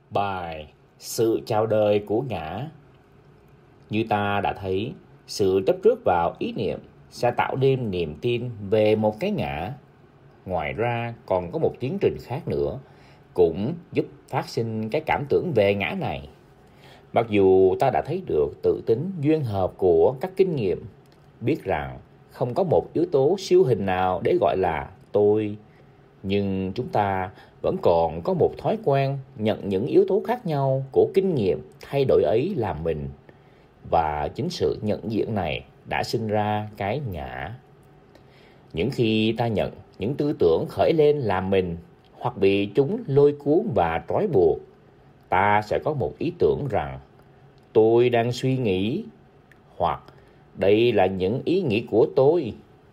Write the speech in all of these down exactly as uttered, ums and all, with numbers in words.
Bài Sự chào đời của ngã. Như ta đã thấy, sự chấp trước vào ý niệm sẽ tạo nên niềm tin về một cái ngã. Ngoài ra còn có một tiến trình khác nữa cũng giúp phát sinh cái cảm tưởng về ngã này. Mặc dù ta đã thấy được tự tính duyên hợp của các kinh nghiệm, biết rằng không có một yếu tố siêu hình nào để gọi là tôi, nhưng chúng ta vẫn còn có một thói quen nhận những yếu tố khác nhau của kinh nghiệm thay đổi ấy làm mình. Và chính sự nhận diện này đã sinh ra cái ngã. Những khi ta nhận những tư tưởng khởi lên làm mình hoặc bị chúng lôi cuốn và trói buộc, ta sẽ có một ý tưởng rằng tôi đang suy nghĩ, hoặc đây là những ý nghĩ của tôi.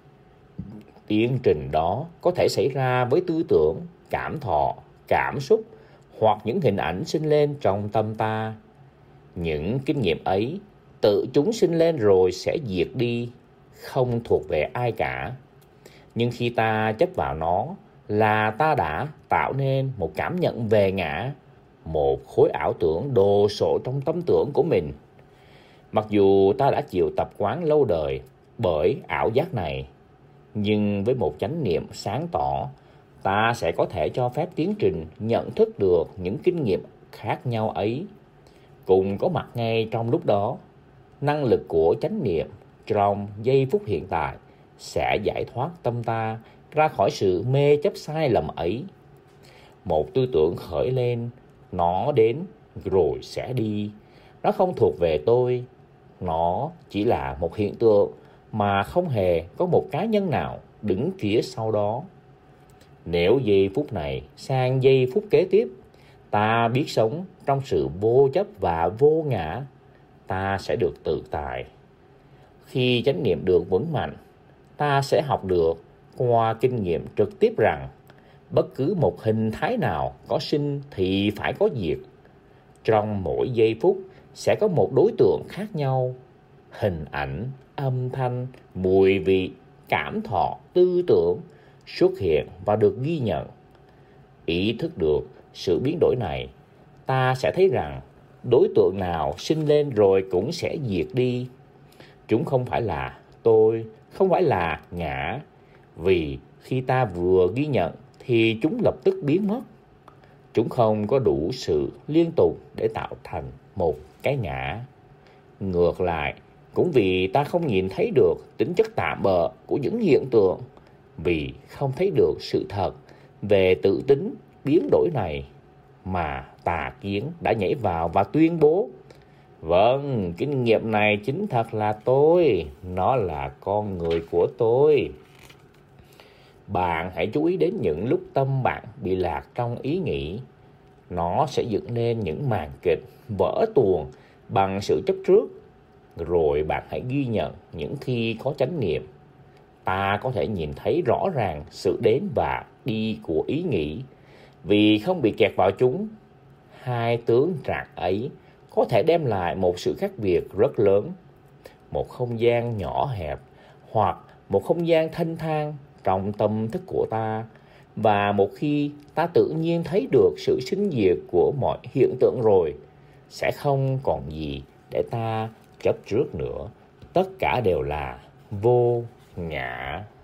Tiến trình đó có thể xảy ra với tư tưởng, cảm thọ, cảm xúc hoặc những hình ảnh sinh lên trong tâm ta. Những kinh nghiệm ấy tự chúng sinh lên rồi sẽ diệt đi, không thuộc về ai cả. Nhưng khi ta chấp vào nó là ta đã tạo nên một cảm nhận về ngã, một khối ảo tưởng đồ sộ trong tâm tưởng của mình. Mặc dù ta đã chịu tập quán lâu đời bởi ảo giác này, nhưng với một chánh niệm sáng tỏ, ta sẽ có thể cho phép tiến trình nhận thức được những kinh nghiệm khác nhau ấy cùng có mặt ngay trong lúc đó. Năng lực của chánh niệm trong giây phút hiện tại sẽ giải thoát tâm ta ra khỏi sự mê chấp sai lầm ấy. Một tư tưởng khởi lên, nó đến rồi sẽ đi. Nó không thuộc về tôi. Nó chỉ là một hiện tượng mà không hề có một cá nhân nào đứng phía sau đó. Nếu giây phút này sang giây phút kế tiếp, ta biết sống trong sự vô chấp và vô ngã, ta sẽ được tự tại. Khi chánh niệm được vững mạnh, ta sẽ học được qua kinh nghiệm trực tiếp rằng bất cứ một hình thái nào có sinh thì phải có diệt. Trong mỗi giây phút sẽ có một đối tượng khác nhau. Hình ảnh, âm thanh, mùi vị, cảm thọ, tư tưởng xuất hiện và được ghi nhận. Ý thức được sự biến đổi này, ta sẽ thấy rằng đối tượng nào sinh lên rồi cũng sẽ diệt đi. Chúng không phải là tôi, không phải là ngã, vì khi ta vừa ghi nhận thì chúng lập tức biến mất. Chúng không có đủ sự liên tục để tạo thành một cái ngã. Ngược lại, cũng vì ta không nhìn thấy được tính chất tạm bợ của những hiện tượng, vì không thấy được sự thật về tự tính biến đổi này, mà tà kiến đã nhảy vào và tuyên bố: vâng, kinh nghiệm này chính thật là tôi, nó là con người của tôi. Bạn hãy chú ý đến những lúc tâm bạn bị lạc trong ý nghĩ. Nó sẽ dựng nên những màn kịch vỡ tuồng bằng sự chấp trước. Rồi bạn hãy ghi nhận những khi có chánh niệm. Ta có thể nhìn thấy rõ ràng sự đến và đi của ý nghĩ, vì không bị kẹt vào chúng. Hai tướng trạng ấy có thể đem lại một sự khác biệt rất lớn. Một không gian nhỏ hẹp hoặc một không gian thanh thang trong tâm thức của ta. Và một khi ta tự nhiên thấy được sự sinh diệt của mọi hiện tượng rồi, sẽ không còn gì để ta chấp trước nữa. Tất cả đều là vô ngã.